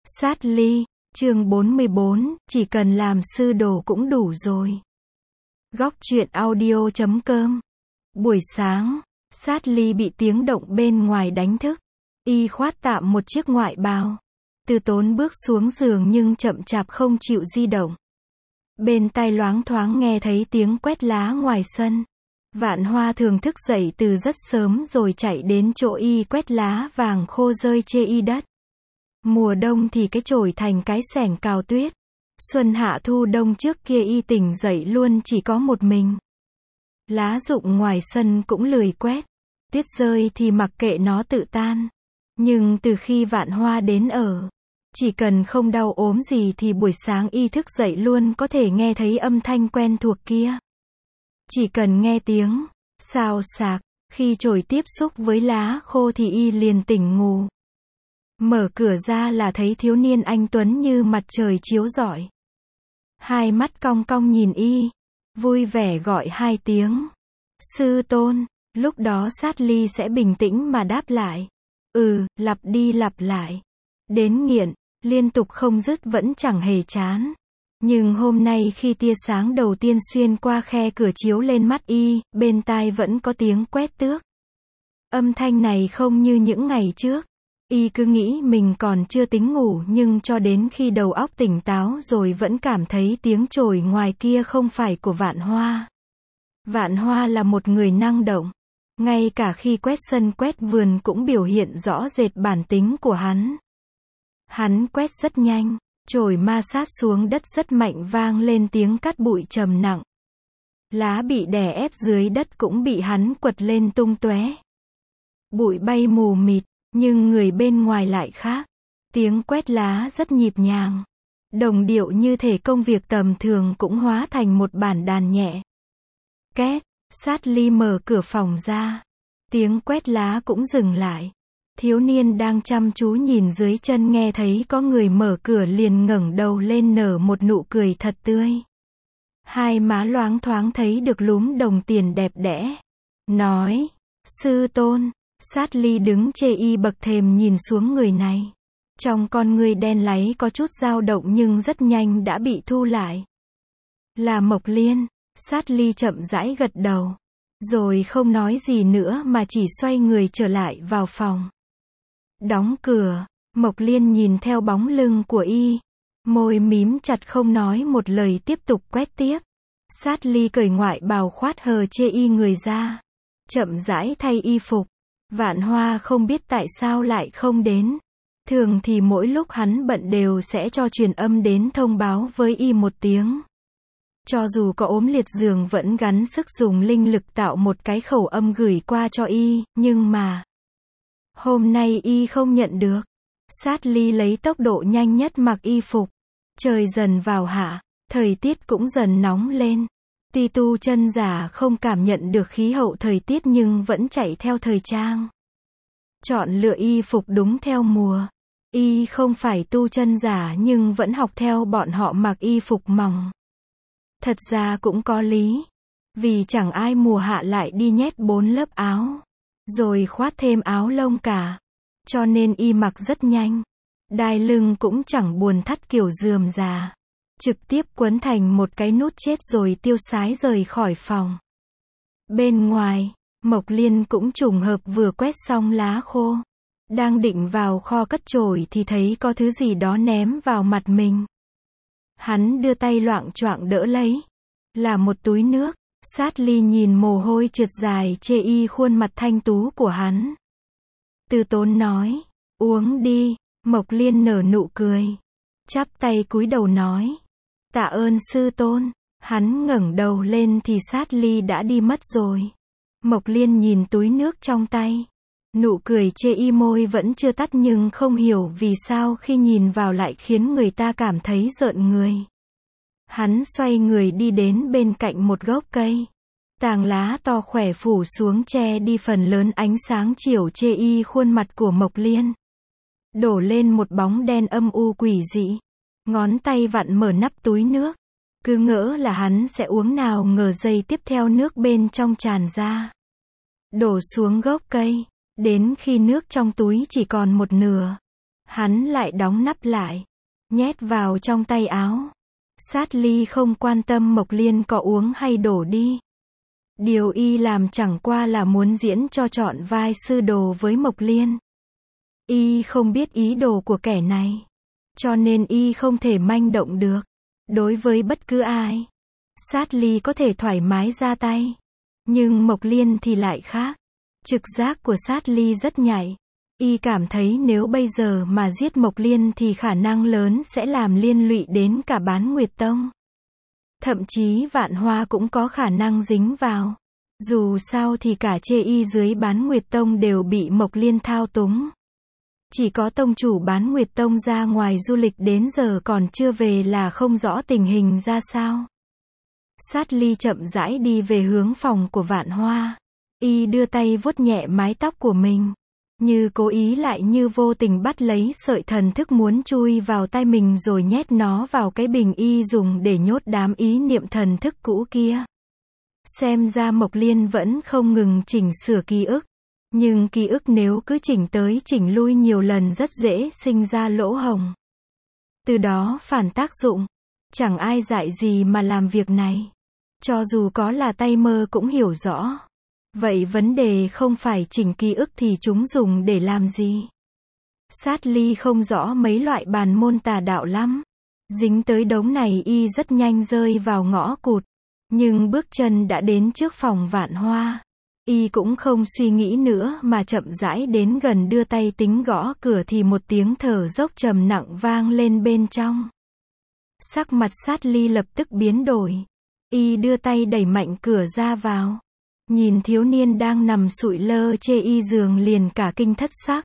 Sát ly, chương 44, chỉ cần làm sư đồ cũng đủ rồi. Góc truyện audio.com. Buổi sáng, Sát ly bị tiếng động bên ngoài đánh thức. Y khoát tạm một chiếc ngoại bào. Từ Tốn bước xuống giường nhưng chậm chạp không chịu di động. Bên tai loáng thoáng nghe thấy tiếng quét lá ngoài sân. Vạn Hoa thường thức dậy từ rất sớm rồi chạy đến chỗ y quét lá vàng khô rơi chê y đất. Mùa đông thì cái chổi thành cái xẻng cào tuyết. Xuân hạ thu đông trước kia y tỉnh dậy luôn chỉ có một mình. Lá rụng ngoài sân cũng lười quét. Tuyết rơi thì mặc kệ nó tự tan. Nhưng từ khi Vạn Hoa đến ở, chỉ cần không đau ốm gì thì buổi sáng y thức dậy luôn có thể nghe thấy âm thanh quen thuộc kia. Chỉ cần nghe tiếng xào xạc, khi chổi tiếp xúc với lá khô thì y liền tỉnh ngủ. Mở cửa ra là thấy thiếu niên anh tuấn như mặt trời chiếu rọi. Hai mắt cong cong nhìn y, vui vẻ gọi hai tiếng. Sư tôn, lúc đó Sát ly sẽ bình tĩnh mà đáp lại. Lặp đi lặp lại. Đến nghiện, liên tục không dứt vẫn chẳng hề chán. Nhưng hôm nay khi tia sáng đầu tiên xuyên qua khe cửa chiếu lên mắt y, bên tai vẫn có tiếng quét tước. Âm thanh này không như những ngày trước. Y cứ nghĩ mình còn chưa tính ngủ nhưng cho đến khi đầu óc tỉnh táo rồi vẫn cảm thấy tiếng chổi ngoài kia không phải của Vạn Hoa. Vạn Hoa là một người năng động. Ngay cả khi quét sân quét vườn cũng biểu hiện rõ rệt bản tính của hắn. Hắn quét rất nhanh, chổi ma sát xuống đất rất mạnh vang lên tiếng cắt bụi trầm nặng. Lá bị đè ép dưới đất cũng bị hắn quật lên tung tóe. Bụi bay mù mịt. Nhưng người bên ngoài lại khác. Tiếng quét lá rất nhịp nhàng. Đồng điệu như thể công việc tầm thường cũng hóa thành một bản đàn nhẹ. Két, Sát ly mở cửa phòng ra. Tiếng quét lá cũng dừng lại. Thiếu niên đang chăm chú nhìn dưới chân nghe thấy có người mở cửa liền ngẩng đầu lên nở một nụ cười thật tươi. Hai má loáng thoáng thấy được lúm đồng tiền đẹp đẽ. Nói, sư tôn. Sát ly đứng chê y bậc thềm nhìn xuống người này. Trong con ngươi đen láy có chút dao động nhưng rất nhanh đã bị thu lại. Là Mộc Liên. Sát ly chậm rãi gật đầu. Rồi không nói gì nữa mà chỉ xoay người trở lại vào phòng. Đóng cửa. Mộc Liên nhìn theo bóng lưng của y. Môi mím chặt không nói một lời tiếp tục quét tiếp. Sát ly cởi ngoại bào khoát hờ chê y người ra. Chậm rãi thay y phục. Vạn Hoa không biết tại sao lại không đến. Thường thì mỗi lúc hắn bận đều sẽ cho truyền âm đến thông báo với y một tiếng. Cho dù có ốm liệt giường vẫn gắng sức dùng linh lực tạo một cái khẩu âm gửi qua cho y, nhưng mà hôm nay y không nhận được. Sát ly lấy tốc độ nhanh nhất mặc y phục. Trời dần vào hạ, thời tiết cũng dần nóng lên. Ti tu chân giả không cảm nhận được khí hậu thời tiết nhưng vẫn chạy theo thời trang. Chọn lựa y phục đúng theo mùa. Y không phải tu chân giả nhưng vẫn học theo bọn họ mặc y phục mỏng. Thật ra cũng có lý. Vì chẳng ai mùa hạ lại đi nhét 4 lớp áo. Rồi khoát thêm áo lông cả. Cho nên y mặc rất nhanh. Đai lưng cũng chẳng buồn thắt kiểu rườm rà. Trực tiếp quấn thành một cái nút chết rồi tiêu sái rời khỏi phòng. Bên ngoài, Mộc Liên cũng trùng hợp vừa quét xong lá khô. Đang định vào kho cất chổi thì thấy có thứ gì đó ném vào mặt mình. Hắn đưa tay loạng choạng đỡ lấy. Là một túi nước. Sát ly nhìn mồ hôi trượt dài chê y khuôn mặt thanh tú của hắn. Từ Tốn nói, uống đi. Mộc Liên nở nụ cười. Chắp tay cúi đầu nói. Tạ ơn sư tôn. Hắn ngẩng đầu lên thì Sát ly đã đi mất rồi. Mộc Liên nhìn túi nước trong tay. Nụ cười chê y môi vẫn chưa tắt nhưng không hiểu vì sao khi nhìn vào lại khiến người ta cảm thấy rợn người. Hắn xoay người đi đến bên cạnh một gốc cây. Tàng lá to khỏe phủ xuống che đi phần lớn ánh sáng chiều chê y khuôn mặt của Mộc Liên. Đổ lên một bóng đen âm u quỷ dị. Ngón tay vặn mở nắp túi nước. Cứ ngỡ là hắn sẽ uống nào ngờ giây tiếp theo nước bên trong tràn ra. Đổ xuống gốc cây. Đến khi nước trong túi chỉ còn một nửa. Hắn lại đóng nắp lại, nhét vào trong tay áo. Sát ly không quan tâm Mộc Liên có uống hay đổ đi. Điều y làm chẳng qua là muốn diễn cho trọn vai sư đồ với Mộc Liên. Y không biết ý đồ của kẻ này, cho nên y không thể manh động được. Đối với bất cứ ai, Sát ly có thể thoải mái ra tay. Nhưng Mộc Liên thì lại khác. Trực giác của Sát ly rất nhạy. Y cảm thấy nếu bây giờ mà giết Mộc Liên thì khả năng lớn sẽ làm liên lụy đến cả Bán Nguyệt Tông. Thậm chí Vạn Hoa cũng có khả năng dính vào. Dù sao thì cả chê y dưới Bán Nguyệt Tông đều bị Mộc Liên thao túng. Chỉ có tông chủ Bán Nguyệt Tông ra ngoài du lịch đến giờ còn chưa về là không rõ tình hình ra sao. Sát ly chậm rãi đi về hướng phòng của Vạn Hoa. Y đưa tay vuốt nhẹ mái tóc của mình. Như cố ý lại như vô tình bắt lấy sợi thần thức muốn chui vào tay mình rồi nhét nó vào cái bình y dùng để nhốt đám ý niệm thần thức cũ kia. Xem ra Mộc Liên vẫn không ngừng chỉnh sửa ký ức. Nhưng ký ức nếu cứ chỉnh tới chỉnh lui nhiều lần rất dễ sinh ra lỗ hổng. Từ đó phản tác dụng. Chẳng ai dạy gì mà làm việc này. Cho dù có là tay mơ cũng hiểu rõ. Vậy vấn đề không phải chỉnh ký ức thì chúng dùng để làm gì? Sát ly không rõ mấy loại bàn môn tà đạo lắm. Dính tới đống này y rất nhanh rơi vào ngõ cụt. Nhưng bước chân đã đến trước phòng Vạn Hoa. Y cũng không suy nghĩ nữa mà chậm rãi đến gần đưa tay tính gõ cửa thì một tiếng thở dốc trầm nặng vang lên bên trong. Sắc mặt Sát ly lập tức biến đổi. Y đưa tay đẩy mạnh cửa ra vào. Nhìn thiếu niên đang nằm sụi lơ chê y giường liền cả kinh thất sắc.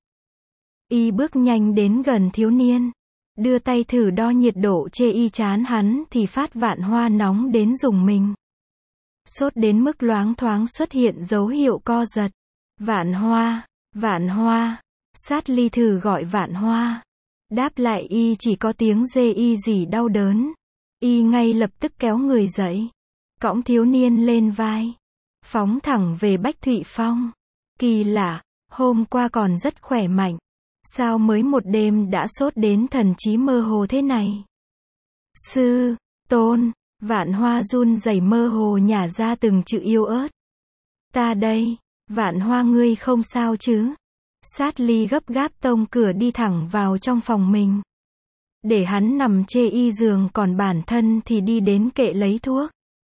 Y bước nhanh đến gần thiếu niên. Đưa tay thử đo nhiệt độ chê y chán hắn thì phát Vạn Hoa nóng đến rùng mình. Sốt đến mức loáng thoáng xuất hiện dấu hiệu co giật. Vạn Hoa, Vạn Hoa. Sát ly thử gọi Vạn Hoa. Đáp lại y chỉ có tiếng rê y gì đau đớn. Y ngay lập tức kéo người dậy. Cõng thiếu niên lên vai. Phóng thẳng về Bách Thụy Phong. Kỳ lạ, hôm qua còn rất khỏe mạnh. Sao mới một đêm đã sốt đến thần trí mơ hồ thế này? Sư tôn. Vạn Hoa run rẩy mơ hồ nhả ra từng chữ yếu ớt. Ta đây. Vạn Hoa ngươi không sao chứ? Sát ly gấp gáp tông cửa đi thẳng vào trong phòng mình. Để hắn nằm chê y giường còn bản thân thì đi đến kệ lấy thuốc.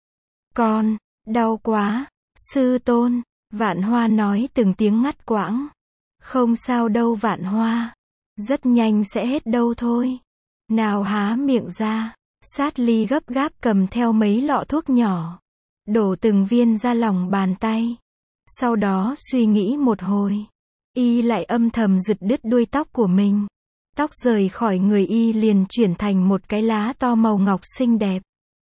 Con, đau quá. Sư tôn. Vạn Hoa nói từng tiếng ngắt quãng. Không sao đâu Vạn Hoa. Rất nhanh sẽ hết đâu thôi. Nào há miệng ra. Sát ly gấp gáp cầm theo mấy lọ thuốc nhỏ. Đổ từng viên ra lòng bàn tay. Sau đó suy nghĩ một hồi. Y lại âm thầm giật đứt đuôi tóc của mình. Tóc rời khỏi người y liền chuyển thành một cái lá to màu ngọc xinh đẹp.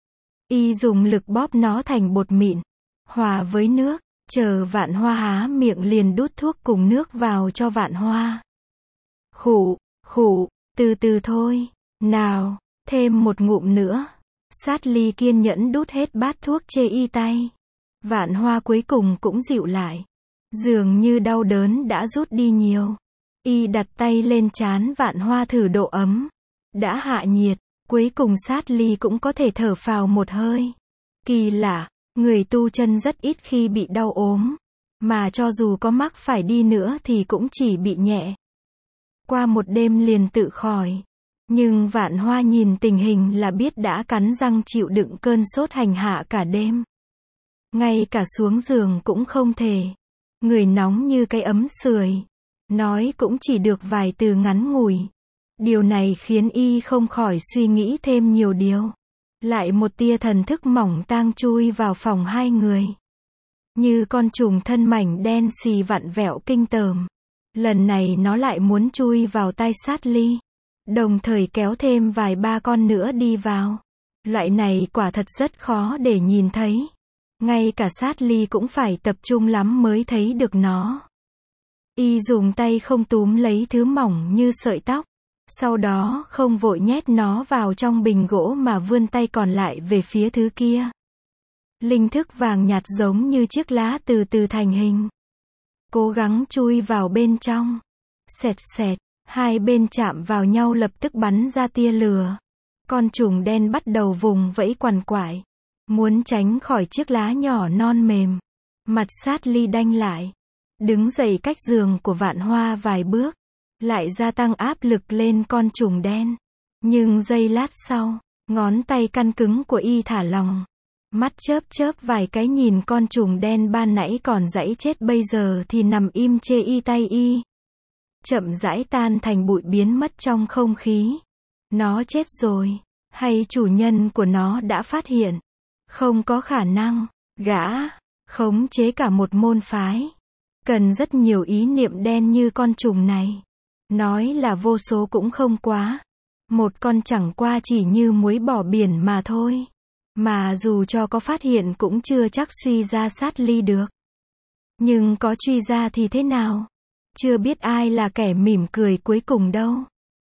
Y dùng lực bóp nó thành bột mịn. Hòa với nước. Chờ Vạn Hoa há miệng liền đút thuốc cùng nước vào cho Vạn Hoa. Khụ, khụ, từ từ thôi. Nào, thêm một ngụm nữa. Sát ly kiên nhẫn đút hết bát thuốc chê y tay. Vạn Hoa cuối cùng cũng dịu lại. Dường như đau đớn đã rút đi nhiều. Y đặt tay lên trán Vạn Hoa thử độ ấm. Đã hạ nhiệt, cuối cùng Sát ly cũng có thể thở phào một hơi. Kỳ lạ, người tu chân rất ít khi bị đau ốm. Mà cho dù có mắc phải đi nữa thì cũng chỉ bị nhẹ. Qua một đêm liền tự khỏi. Nhưng Vạn Hoa nhìn tình hình là biết đã cắn răng chịu đựng cơn sốt hành hạ cả đêm. Ngay cả xuống giường cũng không thể. Người nóng như cái ấm sưởi. Nói cũng chỉ được vài từ ngắn ngủi. Điều này khiến y không khỏi suy nghĩ thêm nhiều điều. Lại một tia thần thức mỏng tang chui vào phòng hai người. Như con trùng thân mảnh đen xì vặn vẹo kinh tởm. Lần này nó lại muốn chui vào tay Sát ly. Đồng thời kéo thêm vài ba con nữa đi vào. Loại này quả thật rất khó để nhìn thấy. Ngay cả Sát ly cũng phải tập trung lắm mới thấy được nó. Y dùng tay không túm lấy thứ mỏng như sợi tóc. Sau đó không vội nhét nó vào trong bình gỗ mà vươn tay còn lại về phía thứ kia. Linh thức vàng nhạt giống như chiếc lá từ từ thành hình. Cố gắng chui vào bên trong. Xẹt xẹt, Hai bên chạm vào nhau lập tức bắn ra tia lửa. Con trùng đen bắt đầu vùng vẫy quằn quại, muốn tránh khỏi chiếc lá nhỏ non mềm. Mặt Sát Ly đanh lại, đứng dậy cách giường của Vạn Hoa vài bước, lại gia tăng áp lực lên con trùng đen. Nhưng giây lát sau, ngón tay căng cứng của y thả lỏng. Mắt chớp chớp vài cái nhìn con trùng đen ban nãy còn giãy chết bây giờ thì nằm im chê y tay y. Chậm rãi tan thành bụi biến mất trong không khí. Nó chết rồi, hay chủ nhân của nó đã phát hiện? Không có khả năng, gã khống chế cả một môn phái. Cần rất nhiều ý niệm đen như con trùng này. Nói là vô số cũng không quá. Một con chẳng qua chỉ như muối bỏ biển mà thôi. Mà dù cho có phát hiện cũng chưa chắc suy ra Sát Ly được. Nhưng có truy ra thì thế nào? Chưa biết ai là kẻ mỉm cười cuối cùng đâu.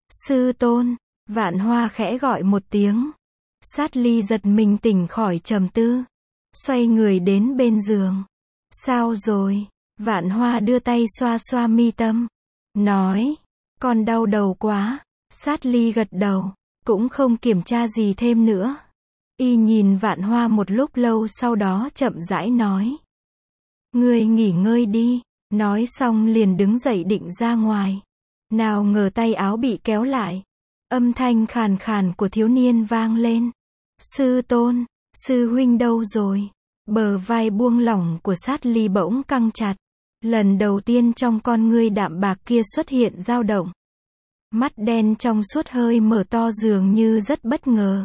Sư tôn, Vạn Hoa khẽ gọi một tiếng. Sát Ly giật mình tỉnh khỏi trầm tư. Xoay người đến bên giường. Sao rồi? Vạn Hoa đưa tay xoa xoa mi tâm. Nói, con đau đầu quá. Sát Ly gật đầu, cũng không kiểm tra gì thêm nữa. Y nhìn Vạn Hoa một lúc lâu sau đó chậm rãi nói. Ngươi nghỉ ngơi đi. Nói xong liền đứng dậy định ra ngoài. Nào ngờ tay áo bị kéo lại. Âm thanh khàn khàn của thiếu niên vang lên. Sư tôn, sư huynh đâu rồi? Bờ vai buông lỏng của Sát Ly bỗng căng chặt. Lần đầu tiên trong con ngươi đạm bạc kia xuất hiện dao động. Mắt đen trong suốt hơi mở to dường như rất bất ngờ.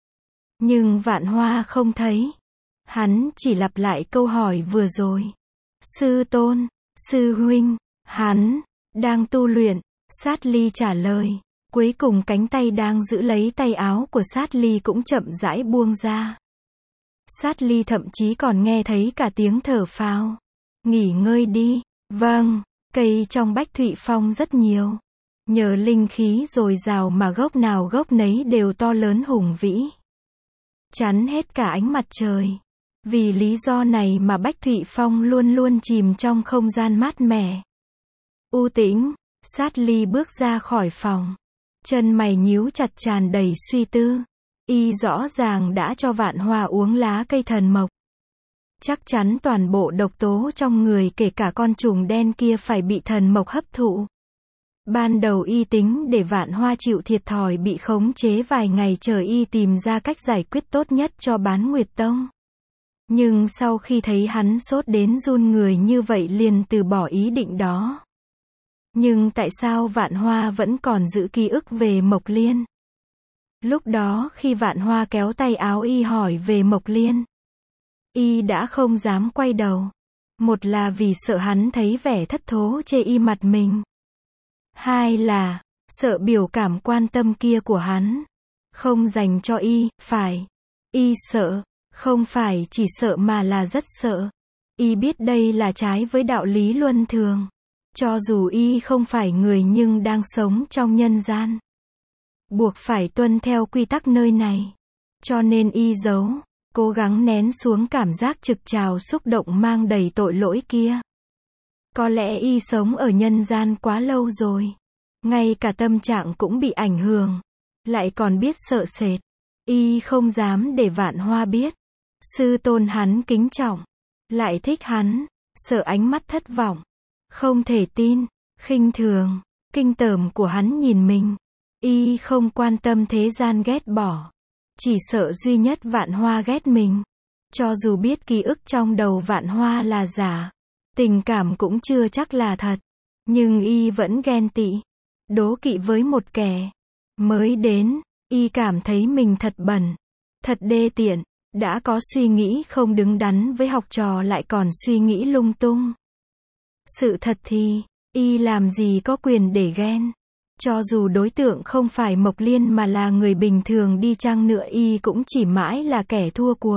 Nhưng Vạn Hoa không thấy. Hắn chỉ lặp lại câu hỏi vừa rồi. Sư tôn, sư huynh, hắn đang tu luyện. Sát Ly trả lời. Cuối cùng cánh tay đang giữ lấy tay áo của Sát Ly cũng chậm rãi buông ra. Sát Ly thậm chí còn nghe thấy cả tiếng thở phào. Nghỉ ngơi đi. Vâng, cây trong Bách Thụy Phong rất nhiều. Nhờ linh khí dồi dào mà gốc nào gốc nấy đều to lớn hùng vĩ. Chắn hết cả ánh mặt trời. Vì lý do này mà Bách Thụy Phong luôn luôn chìm trong không gian mát mẻ. U tĩnh, Sát Ly bước ra khỏi phòng. Chân mày nhíu chặt tràn đầy suy tư. Y rõ ràng đã cho Vạn Hoa uống lá cây thần mộc. Chắc chắn toàn bộ độc tố trong người kể cả con trùng đen kia phải bị thần mộc hấp thụ. Ban đầu y tính để Vạn Hoa chịu thiệt thòi bị khống chế vài ngày chờ y tìm ra cách giải quyết tốt nhất cho Bán Nguyệt Tông. Nhưng sau khi thấy hắn sốt đến run người như vậy liền từ bỏ ý định đó. Nhưng tại sao Vạn Hoa vẫn còn giữ ký ức về Mộc Liên? Lúc đó khi Vạn Hoa kéo tay áo y hỏi về Mộc Liên, y đã không dám quay đầu. Một là vì sợ hắn thấy vẻ thất thố chê y mặt mình. Hai là sợ biểu cảm quan tâm kia của hắn không dành cho y, phải. Y sợ, không phải chỉ sợ mà là rất sợ. Y biết đây là trái với đạo lý luân thường. Cho dù y không phải người nhưng đang sống trong nhân gian. Buộc phải tuân theo quy tắc nơi này. Cho nên y giấu, cố gắng nén xuống cảm giác trực trào xúc động mang đầy tội lỗi kia. Có lẽ y sống ở nhân gian quá lâu rồi. Ngay cả tâm trạng cũng bị ảnh hưởng. Lại còn biết sợ sệt. Y không dám để Vạn Hoa biết. Sư tôn hắn kính trọng. Lại thích hắn. Sợ ánh mắt thất vọng. Không thể tin. Khinh thường. Kinh tởm của hắn nhìn mình. Y không quan tâm thế gian ghét bỏ. Chỉ sợ duy nhất Vạn Hoa ghét mình. Cho dù biết ký ức trong đầu Vạn Hoa là giả. Tình cảm cũng chưa chắc là thật. Nhưng y vẫn ghen tị. Đố kỵ với một kẻ mới đến. Y cảm thấy mình thật bẩn. Thật đê tiện. Đã có suy nghĩ không đứng đắn với học trò lại còn suy nghĩ lung tung. Sự thật thì, y làm gì có quyền để ghen. Cho dù đối tượng không phải Mộc Liên mà là người bình thường đi chăng nữa y cũng chỉ mãi là kẻ thua cuộc.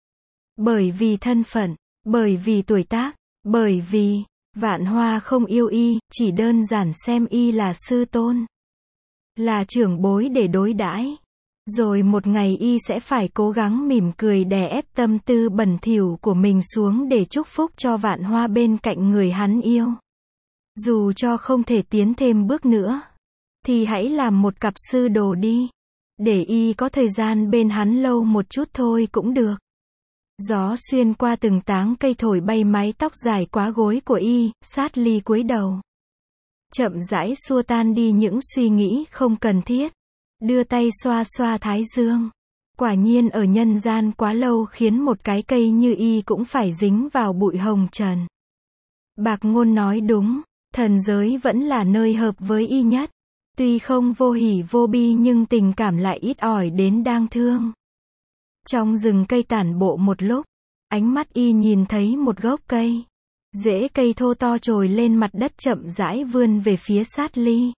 Bởi vì thân phận, bởi vì tuổi tác, bởi vì Vạn Hoa không yêu y, chỉ đơn giản xem y là sư tôn. Là trưởng bối để đối đãi. Rồi một ngày y sẽ phải cố gắng mỉm cười đè ép tâm tư bẩn thỉu của mình xuống để chúc phúc cho Vạn Hoa bên cạnh người hắn yêu. Dù cho không thể tiến thêm bước nữa. thì hãy làm một cặp sư đồ đi. Để y có thời gian bên hắn lâu một chút thôi cũng được. Gió xuyên qua từng táng cây thổi bay mái tóc dài quá gối của y, Sát Ly cúi đầu. Chậm rãi xua tan đi những suy nghĩ không cần thiết. Đưa tay xoa xoa thái dương. Quả nhiên ở nhân gian quá lâu khiến một cái cây như y cũng phải dính vào bụi hồng trần. Bạc Ngôn nói đúng, thần giới vẫn là nơi hợp với y nhất. Tuy không vô hỉ vô bi nhưng tình cảm lại ít ỏi đến đáng thương. Trong rừng cây tản bộ một lúc, ánh mắt y nhìn thấy một gốc cây. Rễ cây thô to trồi lên mặt đất chậm rãi vươn về phía Sát Ly.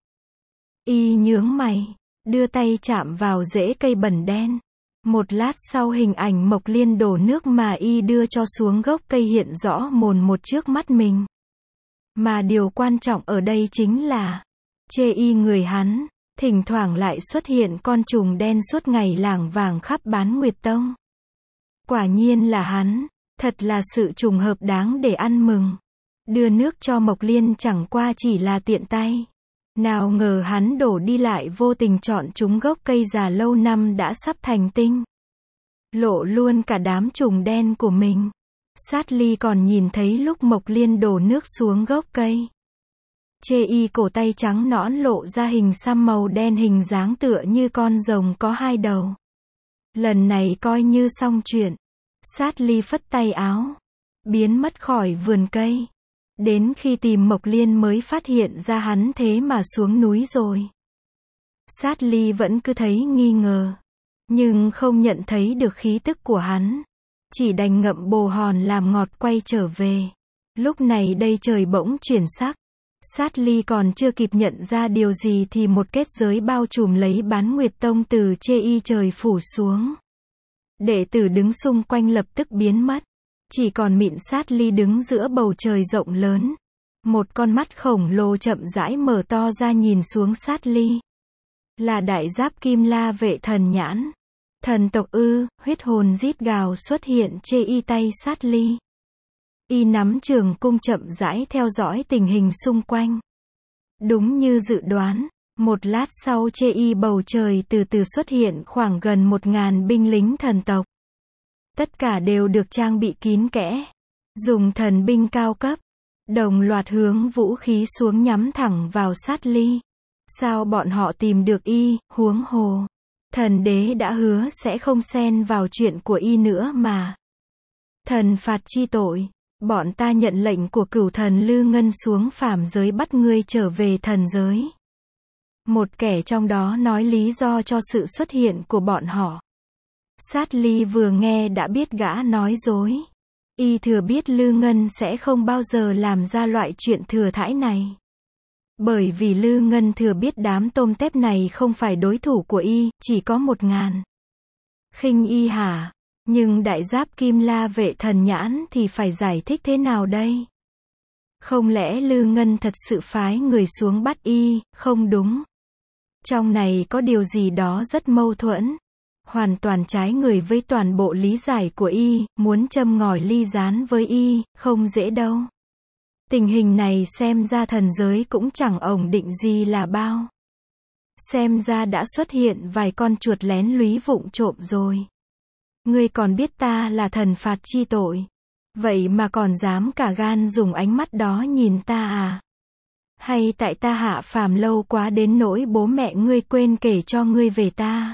Y nhướng mày, đưa tay chạm vào rễ cây bẩn đen. Một lát sau hình ảnh Mộc Liên đổ nước mà y đưa cho xuống gốc cây hiện rõ mồn một trước mắt mình. Mà điều quan trọng ở đây chính là, chê y người hắn, thỉnh thoảng lại xuất hiện con trùng đen suốt ngày lảng vảng khắp Bán Nguyệt Tông. Quả nhiên là hắn, thật là sự trùng hợp đáng để ăn mừng. Đưa nước cho Mộc Liên chẳng qua chỉ là tiện tay. Nào ngờ hắn đổ đi lại vô tình chọn trúng gốc cây già lâu năm đã sắp thành tinh. Lộ luôn cả đám trùng đen của mình. Sát Ly còn nhìn thấy lúc Mộc Liên đổ nước xuống gốc cây. Chê y cổ tay trắng nõn lộ ra hình xăm màu đen hình dáng tựa như con rồng có hai đầu. Lần này coi như xong chuyện. Sát Ly phất tay áo, biến mất khỏi vườn cây. Đến khi tìm Mộc Liên mới phát hiện ra hắn thế mà xuống núi rồi. Sát Ly vẫn cứ thấy nghi ngờ, nhưng không nhận thấy được khí tức của hắn. Chỉ đành ngậm bồ hòn làm ngọt quay trở về. Lúc này đây trời bỗng chuyển sắc. Sát Ly còn chưa kịp nhận ra điều gì thì một kết giới bao trùm lấy Bán Nguyệt Tông từ chê y trời phủ xuống. Đệ tử đứng xung quanh lập tức biến mất. Chỉ còn mịn Sát Ly đứng giữa bầu trời rộng lớn. Một con mắt khổng lồ chậm rãi mở to ra nhìn xuống Sát Ly. Là Đại Giáp Kim La Vệ Thần Nhãn. Thần tộc ư? Huyết hồn rít gào xuất hiện chê y tay Sát Ly. Y nắm trường cung chậm rãi theo dõi tình hình xung quanh. Đúng như dự đoán, một lát sau chê y bầu trời từ từ xuất hiện khoảng gần 1000 binh lính thần tộc. Tất cả đều được trang bị kín kẽ, dùng thần binh cao cấp, đồng loạt hướng vũ khí xuống nhắm thẳng vào Sát Ly. Sao bọn họ tìm được y, huống hồ. Thần đế đã hứa sẽ không xen vào chuyện của y nữa mà. Thần phạt chi tội, bọn ta nhận lệnh của cửu thần Lư Ngân xuống phàm giới bắt ngươi trở về thần giới. Một kẻ trong đó nói lý do cho sự xuất hiện của bọn họ. Sát Ly vừa nghe đã biết gã nói dối. Y thừa biết Lư Ngân sẽ không bao giờ làm ra loại chuyện thừa thãi này. Bởi vì Lư Ngân thừa biết đám tôm tép này không phải đối thủ của y, chỉ có 1000. Khinh y hả? Nhưng Đại Giáp Kim La Vệ Thần Nhãn thì phải giải thích thế nào đây? Không lẽ Lư Ngân thật sự phái người xuống bắt y, không đúng? Trong này có điều gì đó rất mâu thuẫn. Hoàn toàn trái người với toàn bộ lý giải của y, muốn châm ngòi ly gián với y, không dễ đâu. Tình hình này xem ra thần giới cũng chẳng ổn định gì là bao. Xem ra đã xuất hiện vài con chuột lén lúy vụng trộm rồi. Ngươi còn biết ta là thần phạt chi tội. Vậy mà còn dám cả gan dùng ánh mắt đó nhìn ta à? Hay tại ta hạ phàm lâu quá đến nỗi bố mẹ ngươi quên kể cho ngươi về ta?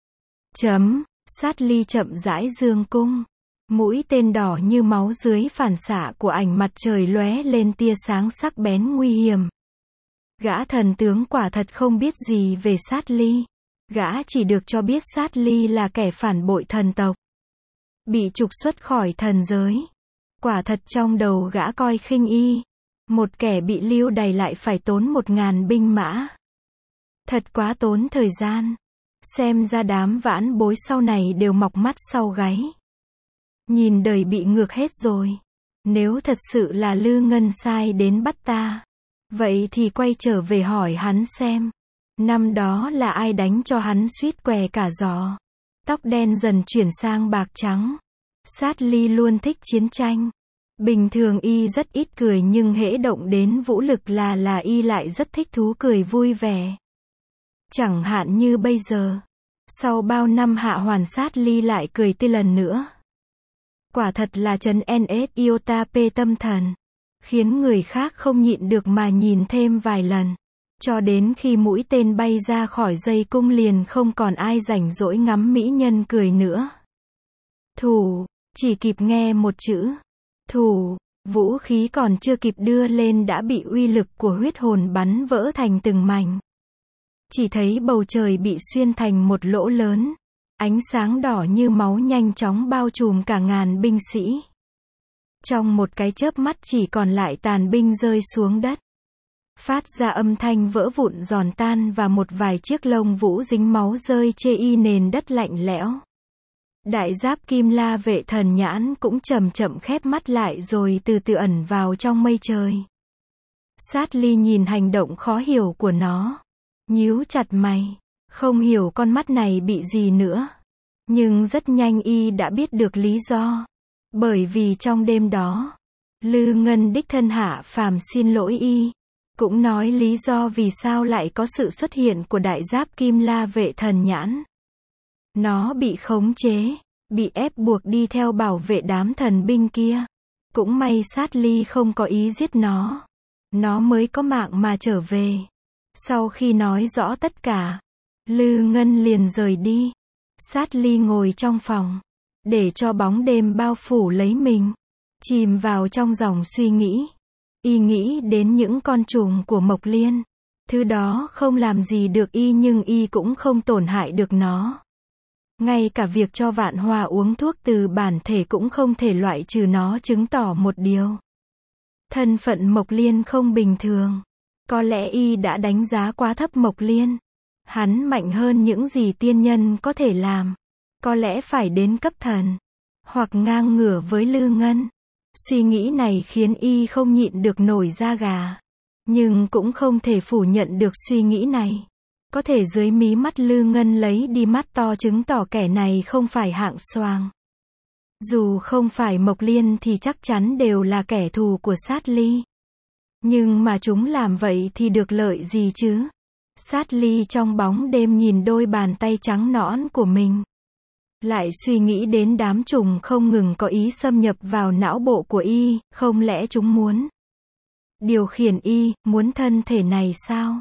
Sát Ly chậm rãi dương cung. Mũi tên đỏ như máu dưới phản xạ của ánh mặt trời lóe lên tia sáng sắc bén nguy hiểm. Gã thần tướng quả thật không biết gì về Sát Ly. Gã chỉ được cho biết Sát Ly là kẻ phản bội thần tộc. Bị trục xuất khỏi thần giới. Quả thật trong đầu gã coi khinh y. Một kẻ bị lưu đày lại phải tốn 1000 binh mã. Thật quá tốn thời gian. Xem ra đám vãn bối sau này đều mọc mắt sau gáy. Nhìn đời bị ngược hết rồi. Nếu thật sự là Lư Ngân sai đến bắt ta, vậy thì quay trở về hỏi hắn xem. Năm đó là ai đánh cho hắn suýt què cả giò. Tóc đen dần chuyển sang bạc trắng. Sát Ly luôn thích chiến tranh. Bình thường y rất ít cười nhưng hễ động đến vũ lực là y lại rất thích thú cười vui vẻ. Chẳng hạn như bây giờ. Sau bao năm Hạ Hoàn Sát Ly lại cười tươi lần nữa. Quả thật là trấn NS Iota P tâm thần. Khiến người khác không nhịn được mà nhìn thêm vài lần. Cho đến khi mũi tên bay ra khỏi dây cung liền không còn ai rảnh rỗi ngắm mỹ nhân cười nữa. Thủ, chỉ kịp nghe một chữ. Thủ, vũ khí còn chưa kịp đưa lên đã bị uy lực của huyết hồn bắn vỡ thành từng mảnh. Chỉ thấy bầu trời bị xuyên thành một lỗ lớn. Ánh sáng đỏ như máu nhanh chóng bao trùm cả ngàn binh sĩ. Trong một cái chớp mắt chỉ còn lại tàn binh rơi xuống đất. Phát ra âm thanh vỡ vụn giòn tan và một vài chiếc lông vũ dính máu rơi chê y nền đất lạnh lẽo. Đại giáp Kim La Vệ Thần Nhãn cũng chậm chậm khép mắt lại rồi từ từ ẩn vào trong mây trời. Sát Ly nhìn hành động khó hiểu của nó. Nhíu chặt mày. Không hiểu con mắt này bị gì nữa. Nhưng rất nhanh y đã biết được lý do. Bởi vì trong đêm đó, Lư Ngân đích thân hạ phàm xin lỗi y. Cũng nói lý do vì sao lại có sự xuất hiện của đại giáp Kim La Vệ Thần Nhãn. Nó bị khống chế, bị ép buộc đi theo bảo vệ đám thần binh kia. Cũng may Sát Ly không có ý giết nó. Nó mới có mạng mà trở về. Sau khi nói rõ tất cả, Lư Ngân liền rời đi. Sát Ly ngồi trong phòng, để cho bóng đêm bao phủ lấy mình. Chìm vào trong dòng suy nghĩ. Y nghĩ đến những con trùng của Mộc Liên. Thứ đó không làm gì được y nhưng y cũng không tổn hại được nó. Ngay cả việc cho Vạn Hòa uống thuốc từ bản thể cũng không thể loại trừ nó, chứng tỏ một điều. Thân phận Mộc Liên không bình thường. Có lẽ y đã đánh giá quá thấp Mộc Liên. Hắn mạnh hơn những gì tiên nhân có thể làm. Có lẽ phải đến cấp thần. Hoặc ngang ngửa với Lư Ngân. Suy nghĩ này khiến y không nhịn được nổi da gà. Nhưng cũng không thể phủ nhận được suy nghĩ này. Có thể dưới mí mắt Lư Ngân lấy đi mắt to chứng tỏ kẻ này không phải hạng xoàng. Dù không phải Mộc Liên thì chắc chắn đều là kẻ thù của Sát Ly. Nhưng mà chúng làm vậy thì được lợi gì chứ? Sát Ly trong bóng đêm nhìn đôi bàn tay trắng nõn của mình. Lại suy nghĩ đến đám trùng không ngừng có ý xâm nhập vào não bộ của y, không lẽ chúng muốn điều khiển y, muốn thân thể này sao?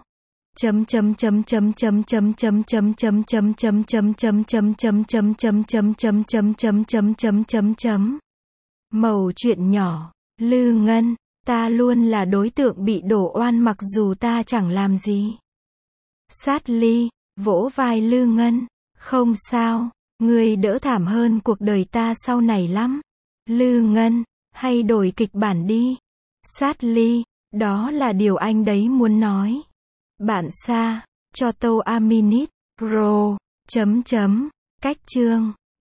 Mẩu chuyện nhỏ, Lư Ngân, ta luôn là đối tượng bị đổ oan mặc dù ta chẳng làm gì. Sát Ly, vỗ vai Lư Ngân, không sao, ngươi đỡ thảm hơn cuộc đời ta sau này lắm. Lư Ngân, hay đổi kịch bản đi. Sát Ly, đó là điều anh đấy muốn nói. Bạn xa, cho Tô Aminit, Pro, cách chương.